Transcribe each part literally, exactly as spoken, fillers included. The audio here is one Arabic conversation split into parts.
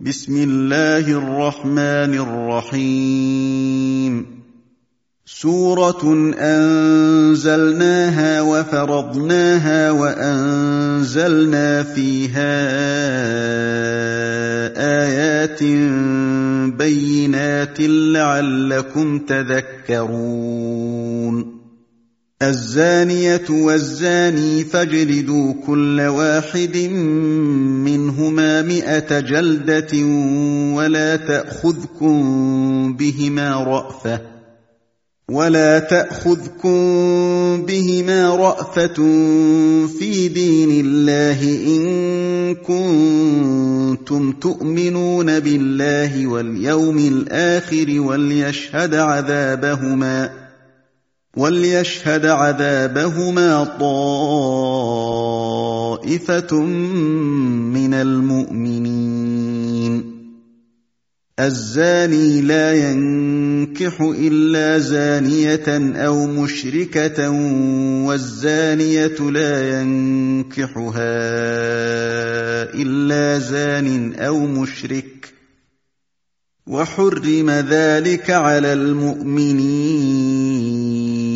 بسم الله الرحمن الرحيم سورة أنزلناها وفرضناها وأنزلنا فيها آيات بينات لعلكم تذكرون الزانية والزاني فاجلدوا كل واحد منهما مئة جلدة ولا تأخذكم بهما رأفة ولا تأخذكم بهما رأفة في دين الله إن كنتم تؤمنون بالله واليوم الآخر وليشهد عذابهما وليشهد عذابهما طائفة من المؤمنين الزاني لا ينكح إلا زانية أو مشركة والزانية لا ينكحها إلا زان أو مشرك وحرم ذلك على المؤمنين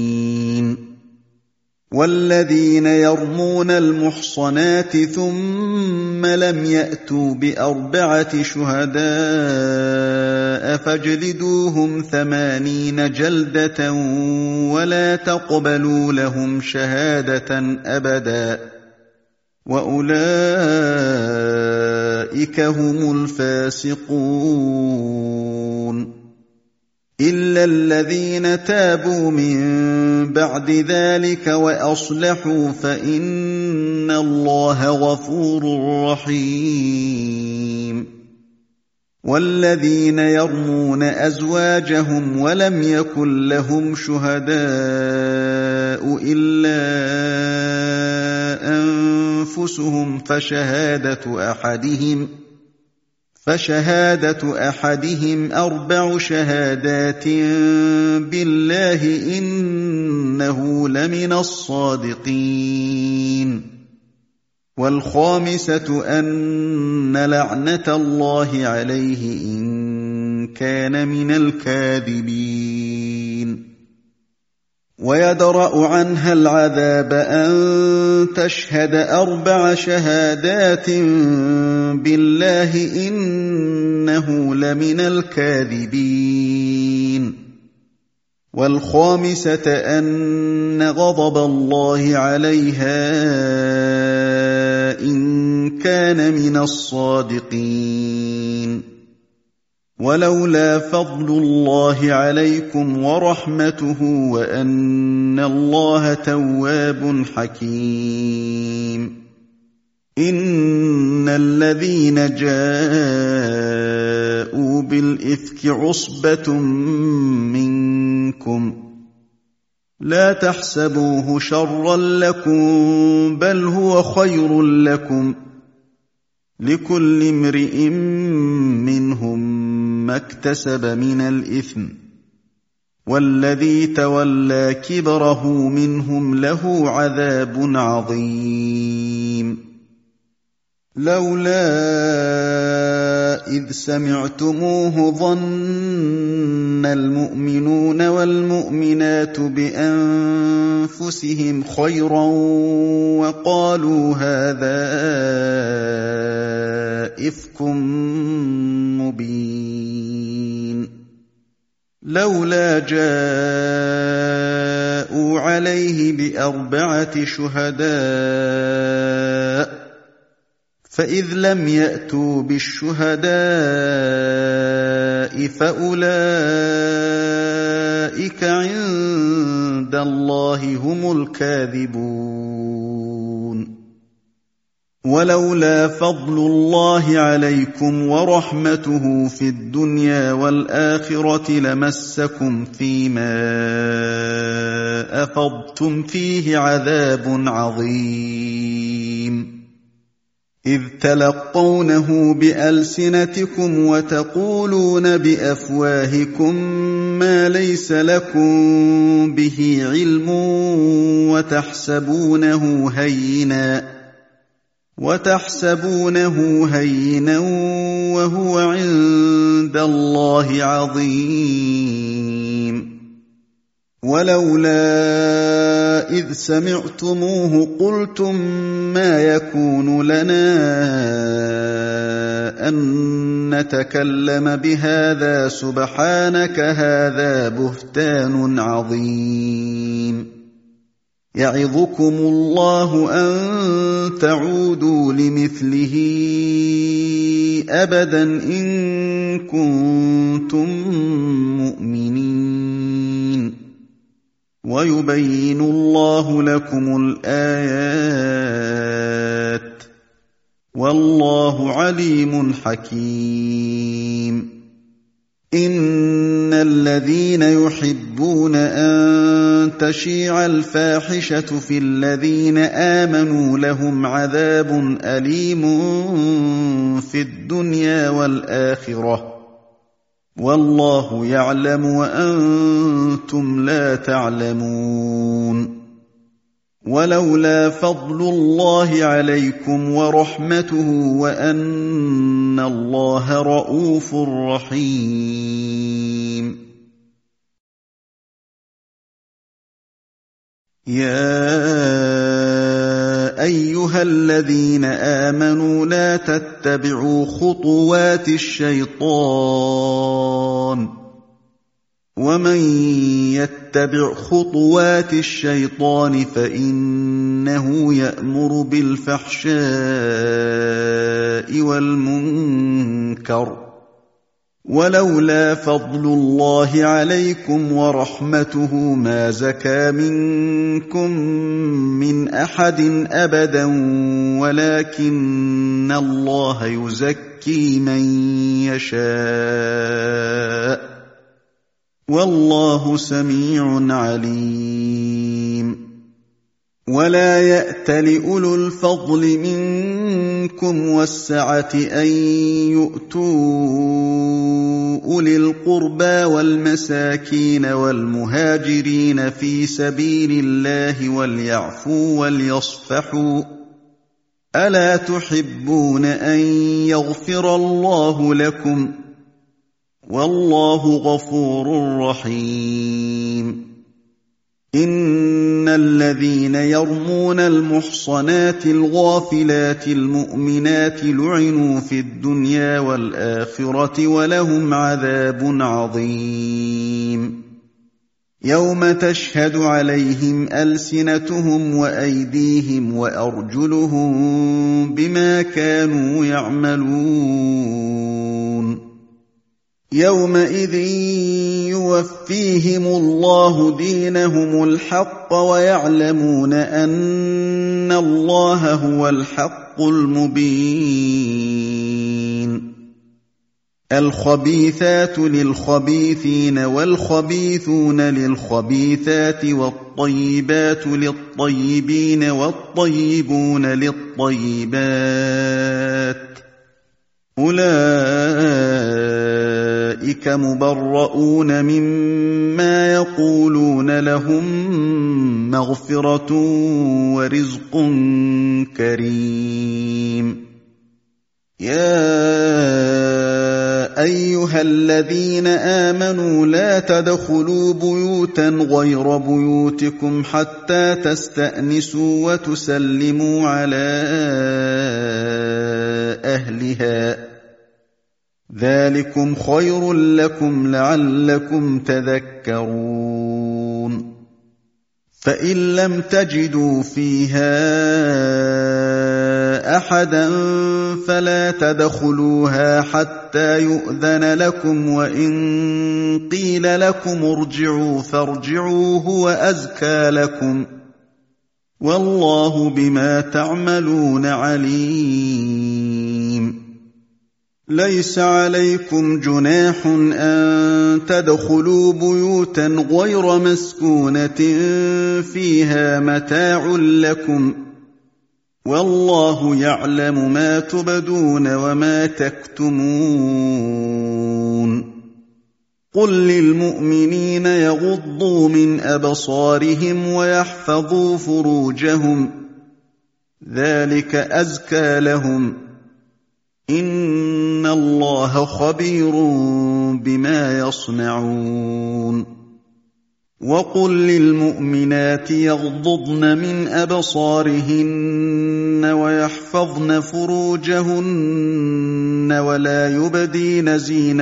والذين يرمون المحصنات ثم لم يأتوا بأربعة شهداء فاجلدوهم ثمانين جلدة ولا تقبلوا لهم شهادة أبدا وأولئك هم الفاسقون إلا الذين تابوا من بعد ذلك وأصلحوا فإن الله غفور رحيم والذين يرمون أزواجهم ولم يكن لهم شهداء إلا أنفسهم فشهادة أحدهم فشهادة أحدهم أربع شهادات بالله إنه لمن الصادقين والخامسة أن لعنة الله عليه إن كان من الكاذبين ويدرأ عنها العذاب أن تشهد أربع شهادات بالله إنه لمن الكاذبين والخامسة أن غضب الله عليها إن كان من الصادقين ولولا فضل الله عليكم ورحمته وأن الله تواب حكيم إن الذين جاءوا بالإفك عصبة منكم لا تحسبوه شرا لكم بل هو خير لكم لكل امرئ منهم ما اكتسب من الإثم والذي تولى كبره منهم له عذاب عظيم لولا إذ سمعتموه ظن المؤمنون والمؤمنات بأنفسهم خيرا وقالوا هذا إفك مبين لولا جاءوا عليه بأربعة شهداء فإذ لم يأتوا بالشهداء فأولئك عند الله هم الكاذبون ولولا فضل الله عليكم ورحمته في الدنيا والآخرة لمسكم فيما أفضتم فيه عذاب عظيم إذ تلقونه بألسنتكم وتقولون بأفواهكم ما ليس لكم به علم وتحسبونه هينا وتحسبونه هينا وهو عند الله عظيم ولولا إذ سمعتموه قلتم ما يكون لنا أن نتكلم بهذا سبحانك هذا بهتان عظيم يعظكم الله أن تعودوا لمثله أبدا إن كنتم مؤمنين ويبين الله لكم الآيات والله عليم حكيم إن الذين يحبون أن تشيع الفاحشة في الذين آمنوا لهم عذاب أليم في الدنيا والآخرة والله يعلم وأنتم لا تعلمون ولولا فضل الله عليكم ورحمته وأن الله رءوف رحيم يا أيها الذين آمنوا لا تتبعوا خطوات الشيطان ومن يتبع خطوات الشيطان فإنه يأمر بالفحشاء والمنكر ولولا فضل الله عليكم ورحمته ما زكى منكم من أحد أبدا ولكن الله يزكي من يشاء والله سميع عليم ولا يأتل أولو الفضل منكم والسعة أن يؤتوا أولي القربى والمساكين والمهاجرين في سبيل الله وليعفوا وليصفحوا ألا تحبون أن يغفر الله لكم والله غفور رحيم إن الذين يرمون المحصنات الغافلات المؤمنات لعنوا في الدنيا والآخرة ولهم عذاب عظيم يوم تشهد عليهم ألسنتهم وأيديهم وأرجلهم بما كانوا يعملون يومئذ يوفيهم الله دينهم الحق ويعلمون أن الله هو الحق المبين الخبيثات للخبيثين والخبيثون للخبيثات والطيبات للطيبين والطيبون للطيبات أولئك مبرؤون مما يقولون لهم مغفرة ورزق كريم يا أيها الذين آمنوا لا تدخلوا بيوتا غير بيوتكم حتى تستأنسوا وتسلموا على أهلها ذلكم خير لكم لعلكم تذكرون فإن لم تجدوا فيها أحدا فلا تدخلوها حتى يؤذن لكم وإن قيل لكم ارجعوا فارجعوا هو أزكى لكم والله بما تعملون عليم ليس عليكم جناح أن تدخلوا بيوتا غير مسكونة فيها متاع لكم والله يعلم ما تبدون وما تكتمون قل للمؤمنين يغضوا من أبصارهم ويحفظوا فروجهم ذلك أزكى لهم إن الله خبير بما يصنعون وقل للمؤمنات يغضضن من أبصارهن ويحفظن فروجهن ولا يبدين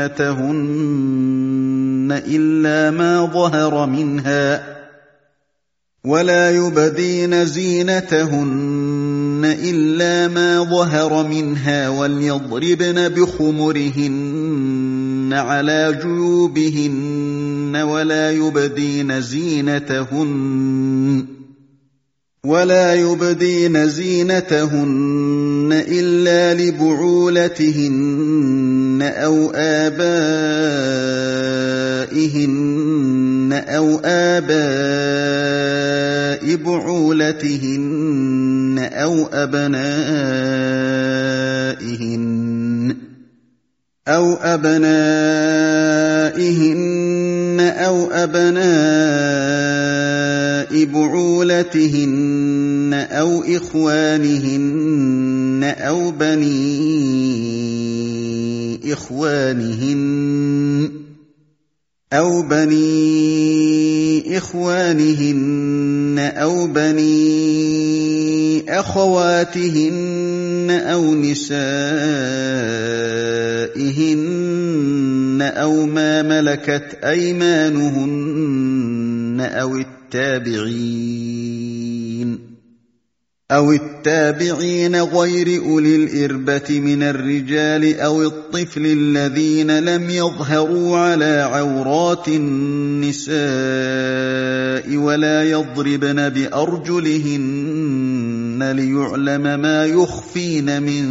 زينتهن إلا ما ظهر منها ولا يبدين زينتهن إلا ما ظهر منها وليضربن بخمرهن على جيوبهن ولا يبدين زينتهن ولا يبدين زينتهن إلا لبعولتهن أو آبائهن أو آباء بعولتهن أو أبنائهن أو أبنائهن أو أبناء بعولتهن أو إخوانهن أو بني إخوانهن أو بني إخوانهن أو بني أخواتهن أو نسائهن أو ما ملكت أيمانهن أو التابعين أو التابعين غير أولي الإربة من الرجال أو الطفل الذين لم يظهروا على عورات النساء ولا يضربن بأرجلهن ليعلم ما يخفين من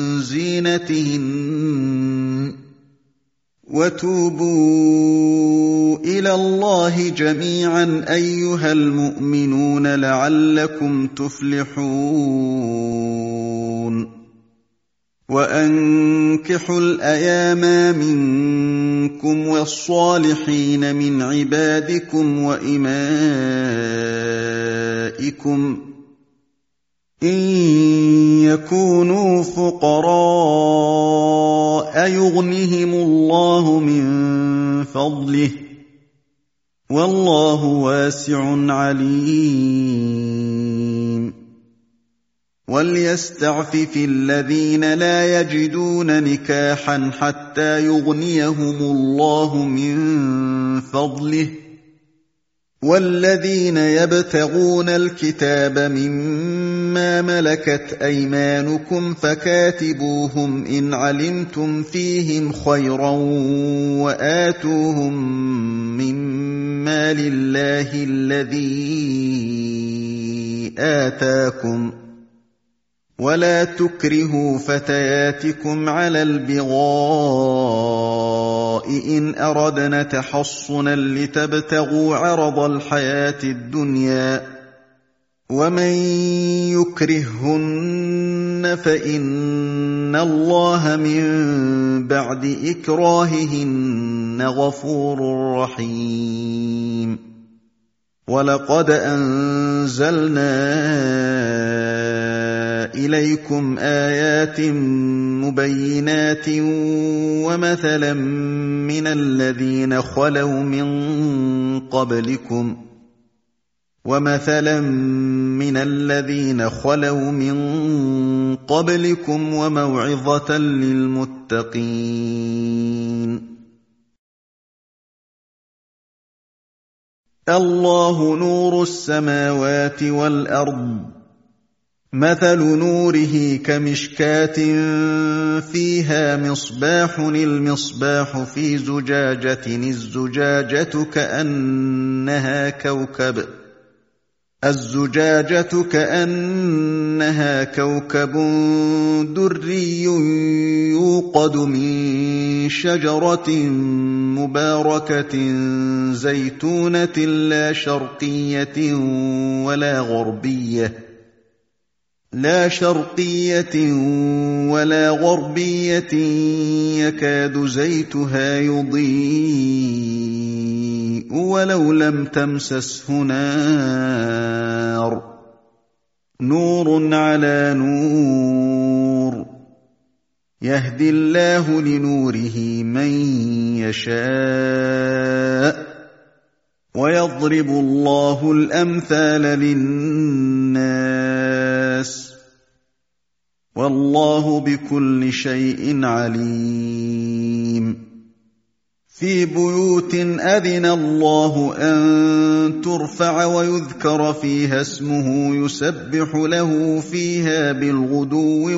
زينتهن وتوبوا إلى الله جميعا أيها المؤمنون لعلكم تفلحون وأنكحوا الأيام منكم والصالحين من عبادكم وإمائكم إن يكونوا فقراء يغنهم الله من فضله والله واسع عليم وليستعفف الذين لا يجدون نكاحا حتى يغنيهم الله من فضله والذين يبتغون الكتاب مما ملكت أيمانكم فكاتبوهم إن علمتم فيهم خيرا وآتوهم مما لله الذي آتاكم ولا تكرهوا فتياتكم على البغاء إن أردنا تحصنا لتبتغوا عرض الحياة الدنيا ومن يكرههن فإن الله من بعد إكراههن غفور رحيم ولقد أنزلنا إليكم آيات مبينات ومثلا من الذين خلوا من قبلكم ومثلا من الذين خلوا من قبلكم وموعظة للمتقين الله نور السماوات والأرض مثل نوره كمشكاة فيها مصباح المصباح في زجاجة الزجاجة كأنها كوكب الزجاجة كأنها كوكب دري يوقد من شجرة مباركة زيتونة لا شرقية ولا غربية لا شرقية ولا غربية يكاد زيتها يضيء ولو لم تمسسه نار نور على نور يهدي الله لنوره من يشاء ويضرب الله الأمثال للناس والله بكل شيء عليم في بيوت أذن الله أن ترفع ويذكر فيها اسمه يسبح له فيها بالغدو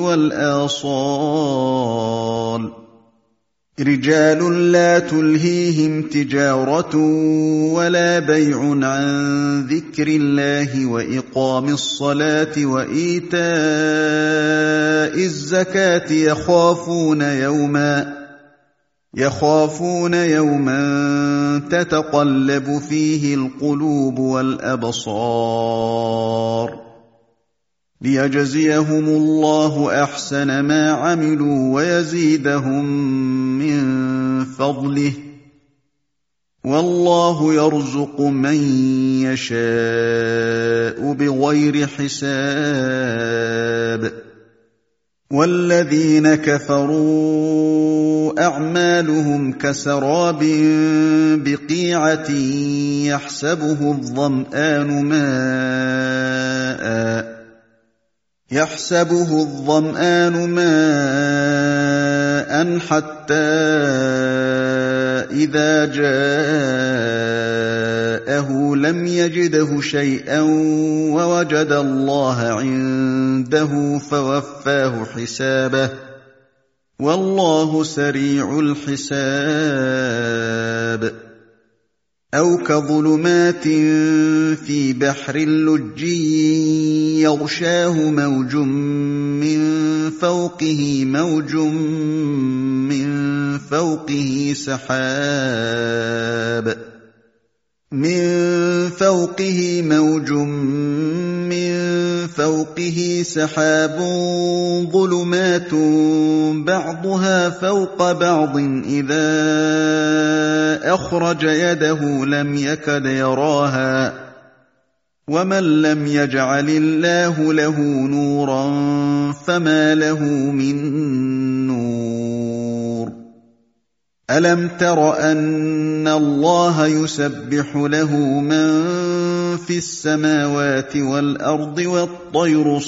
والآصال رجال لا تلهيهم تجارة ولا بيع عن ذكر الله وإقام الصلاة وإيتاء الزكاة يخافون يوما يخافون يوما تتقلب فيه القلوب والأبصار ليجزيهم الله أحسن ما عملوا ويزيدهم من فضله والله يرزق من يشاء بغير حساب والذين كفروا أعمالهم كسراب بقيعة يحسبه الظمآن ماءً يحسبه الظمآن ماءً حتى إذا جاءه لم يجده شيئا ووجد الله عنده فوفاه حسابه والله سريع الحساب أو كظلمات في بحر لجي يغشاه موج من فوقه موج من فوقه سحاب من فوقه موج من فوقه سحاب ظلمات بعضها فوق بعض إذا أخرج يده لم يكد يراها ومن لم يجعل الله له نورا فما له من نور ألم تر أن الله يسبح له من في السماوات والأرض والطير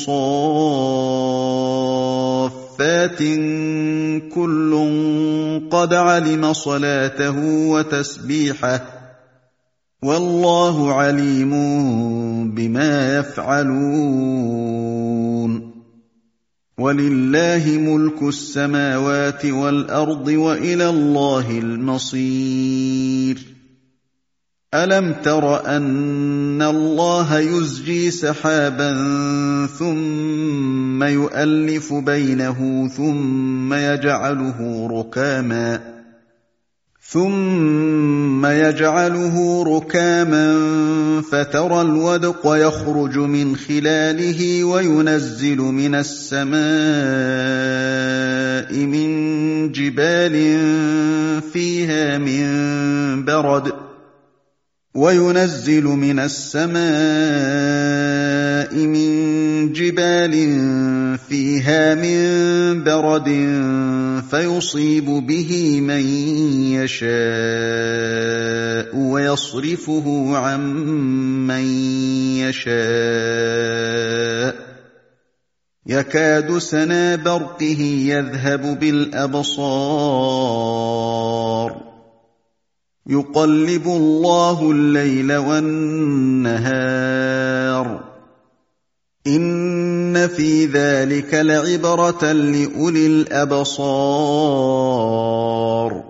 صافات كل قد علم صلاته وتسبيحه والله عليم بما يفعلون ولله ملك السماوات والأرض وإلى الله المصير ألم تر أن الله يزجي سحابا ثم يؤلف بينه ثم يجعله ركاما ثم يجعله ركاما فترى الودق يخرج من خلاله وينزل من السماء من جبال فيها من برد وينزل من السماء من جبال فيها من برد فيصيب به من يشاء ويصرفه عن من يشاء يكاد سنا برقه يذهب بالأبصار يقلب الله الليل والنهار إن في ذلك لعبرة لأولي الأبصار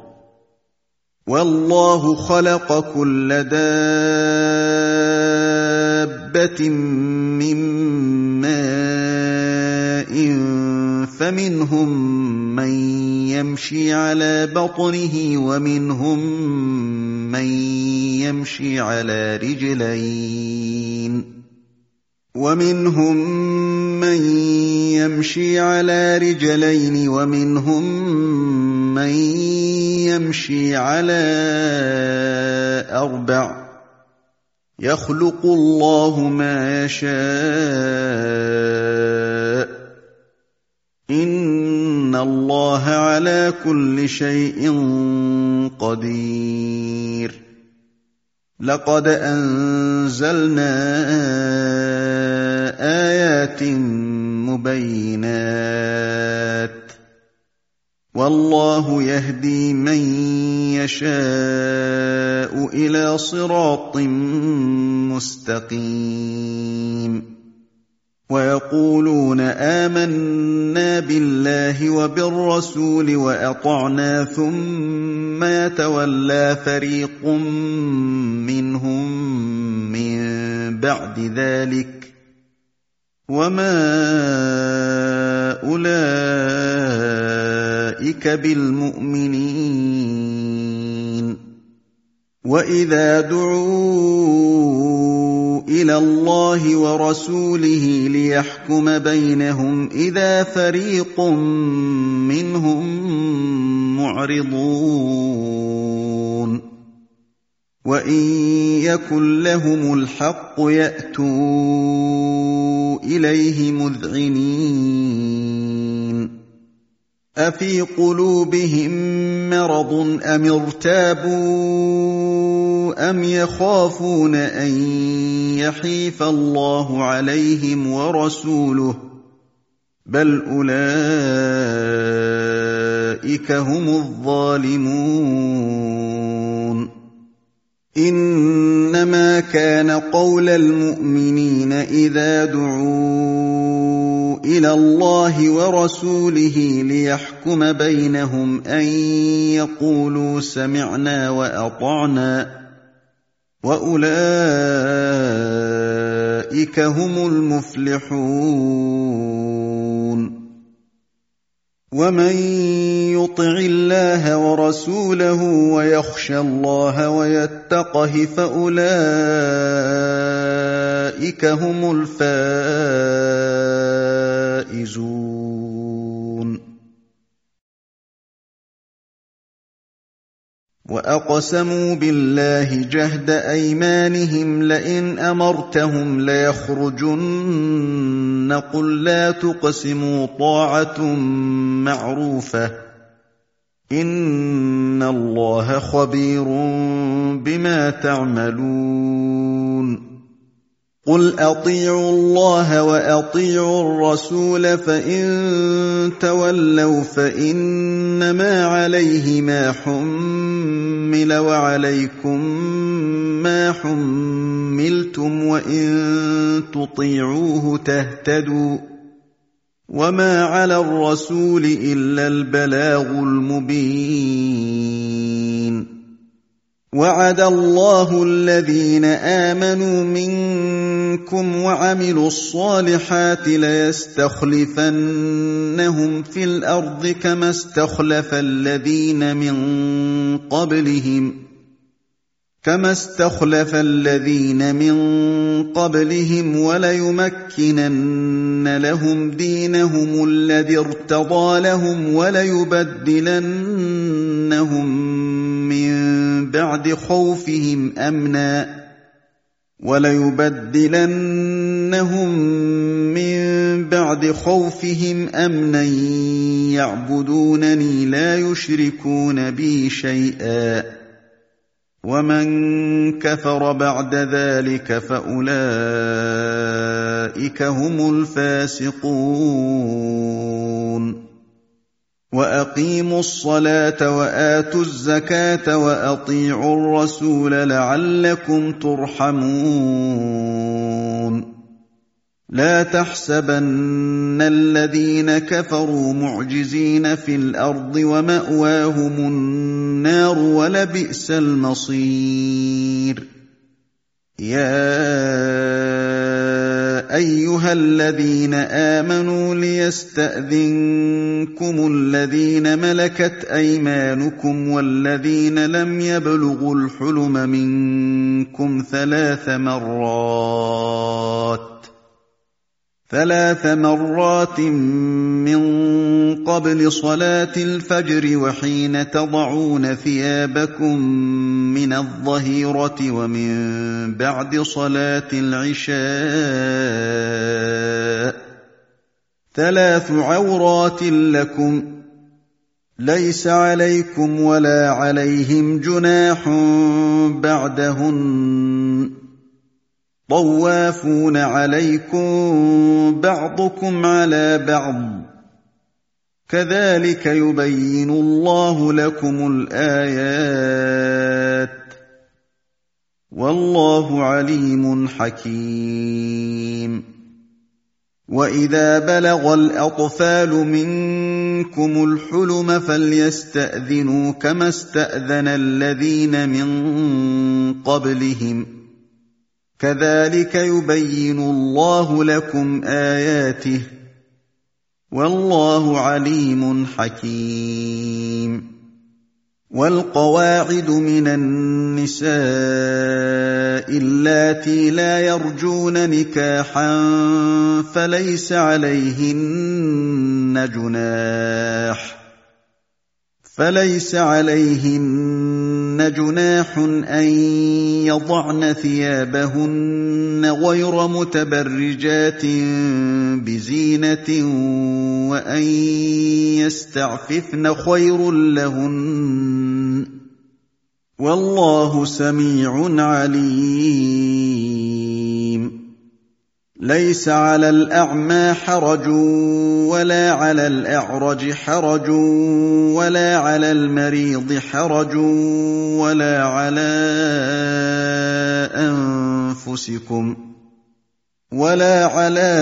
والله خلق كل دابة من ماء فمنهم من يمشي على بطنه ومنهم من يمشي على رجلين ومنهم من يمشي على رجلين ومنهم من يمشي على أربع يخلق الله ما يشاء إن الله على كل شيء قدير لقد أنزلنا آيات مبينات والله يهدي من يشاء إلى صراط مستقيم ويقولون آمنا بالله وبالرسول وأطعنا ثم يتولى فريق منهم من بعد ذلك وما أولئك بالمؤمنين وإذا دعوا إلى الله ورسوله ليحكم بينهم إذا فريق منهم معرضون وإن يكن لهم الحق يأتوا إليه مذعنين أفي قلوبهم مرض أم ارتابوا أم يخافون أن يحيف الله عليهم ورسوله بل أولئك هم الظالمون إنما كان قول المؤمنين إذا دعوا إلى الله ورسوله ليحكم بينهم أن يقولوا سمعنا وأطعنا وأولئك هم المفلحون ومن يطع الله ورسوله ويخشى الله ويتقه فأولئك هم الفائزون وأقسموا بالله جهد أيمانهم لئن أمرتهم ليخرجن قل لا تقسموا طاعة معروفة إن الله خبير بما تعملون قل أطيعوا الله وأطيعوا الرسول فإن تولوا فإنما عليه ما حمل وعليكم ما حملتم وإن تطيعوه تهتدوا وما على الرسول إلا البلاغ المبين وعد الله الذين آمنوا منكم وعملوا الصالحات ليستخلفنهم في الأرض كما استخلف الذين من قبلهم كما استخلف الذين من قبلهم وليمكنن لهم دينهم الذي ارتضى لهم وليبدلنهم من بعد خوفهم أمنا وليبدلنهم من بعد خوفهم أمنا يعبدونني لا يشركون بي شيئا ومن كفر بعد ذلك فأولئك هم الفاسقون وأقيموا الصلاة وآتوا الزكاة وأطيعوا الرسول لعلكم ترحمون لا تحسبن الذين كفروا معجزين في الأرض ومأواهم النار ولبئس المصير يا أيها الذين آمنوا ليستأذنكم الذين ملكت أيمانكم والذين لم يبلغوا الحلم منكم ثلاث مرات ثلاث مرات من قبل صلاة الفجر وحين تضعون ثيابكم من الظهيرة ومن بعد صلاة العشاء ثلاث عورات لكم ليس عليكم ولا عليهم جناح بعدهن طوافون عليكم بعضكم على بعض كذلك يبين الله لكم الآيات والله عليم حكيم وإذا بلغ الأطفال منكم الحلم فليستأذنوا كما استأذن الذين من قبلهم كذلك يبين الله لكم آياته والله عليم حكيم والقواعد من النساء اللاتي لا يرجون نكاحا فليس عليهن جناح فليس عليهن جناح أن يضعن ثيابهن غير متبرجات بزينة وأن يستعففن خير لهن والله سميع عليم ليس على الأعمى حرج ولا على الأعرج حرج ولا على المريض حرج ولا على أنفسكم ولا على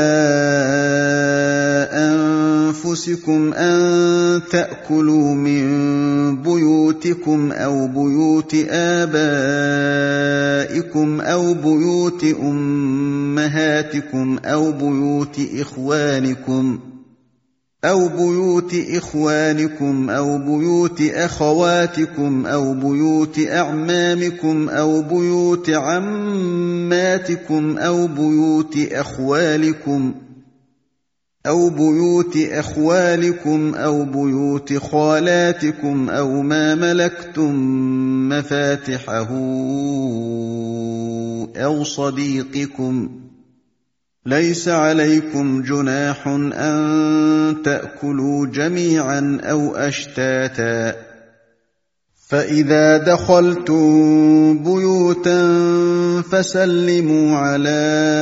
أنفسكم أن تأكلوا من بيوتكم أو بيوت آبائكم أو بيوت أمهاتكم أو بيوت إخوانكم أو بيوت إخوانكم أو بيوت أخواتكم أو بيوت أعمامكم أو بيوت عماتكم أو بيوت أخوالكم أو بيوت أخوالكم أو بيوت خالاتكم أو ما ملكتم مفاتحه أو صديقكم ليس عليكم جناح أن تأكلوا جميعا أو أشتاتا فإذا دخلتم بيوتا فسلموا على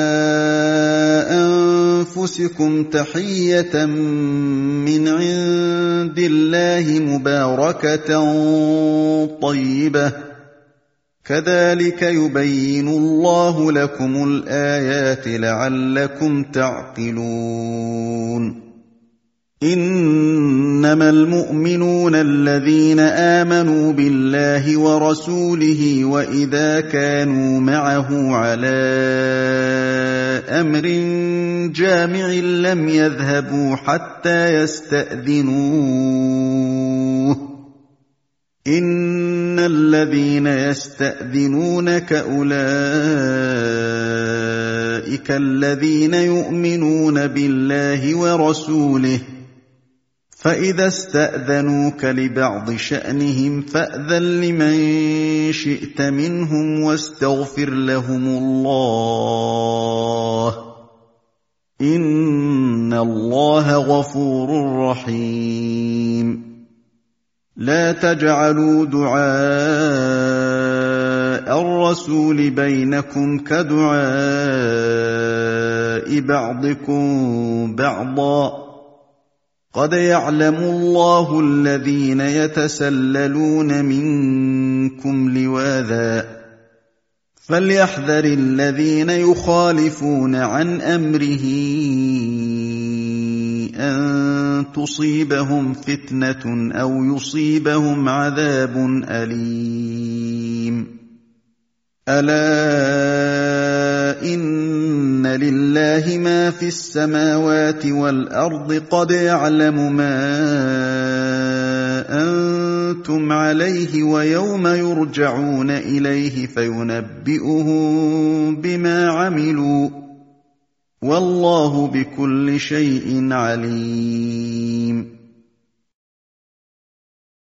أنفسكم تحية من عند الله مباركة طيبة كذلك يبين الله لكم الآيات لعلكم تعقلون إنما المؤمنون الذين آمنوا بالله ورسوله وإذا كانوا معه على أمر جامع لم يذهبوا حتى يستأذنوه إن الذين يستأذنونك أولئك الذين يؤمنون بالله ورسوله فإذا استأذنوك لبعض شأنهم فأذن لمن شئت منهم واستغفر لهم الله إن الله غفور رحيم لا تجعلوا دعاء الرسول بينكم كدعاء بعضكم بعضا قد يعلم الله الذين يتسللون منكم لواذا فليحذر الذين يخالفون عن أمره أن تصيبهم فتنة أو يصيبهم عذاب أليم ألا إن لله ما في السماوات والأرض قد يعلم ما أنتم عليه ويوم يرجعون إليه فينبئهم بما عملوا وَاللَّهُ بِكُلِّ شَيْءٍ عَلِيمٌ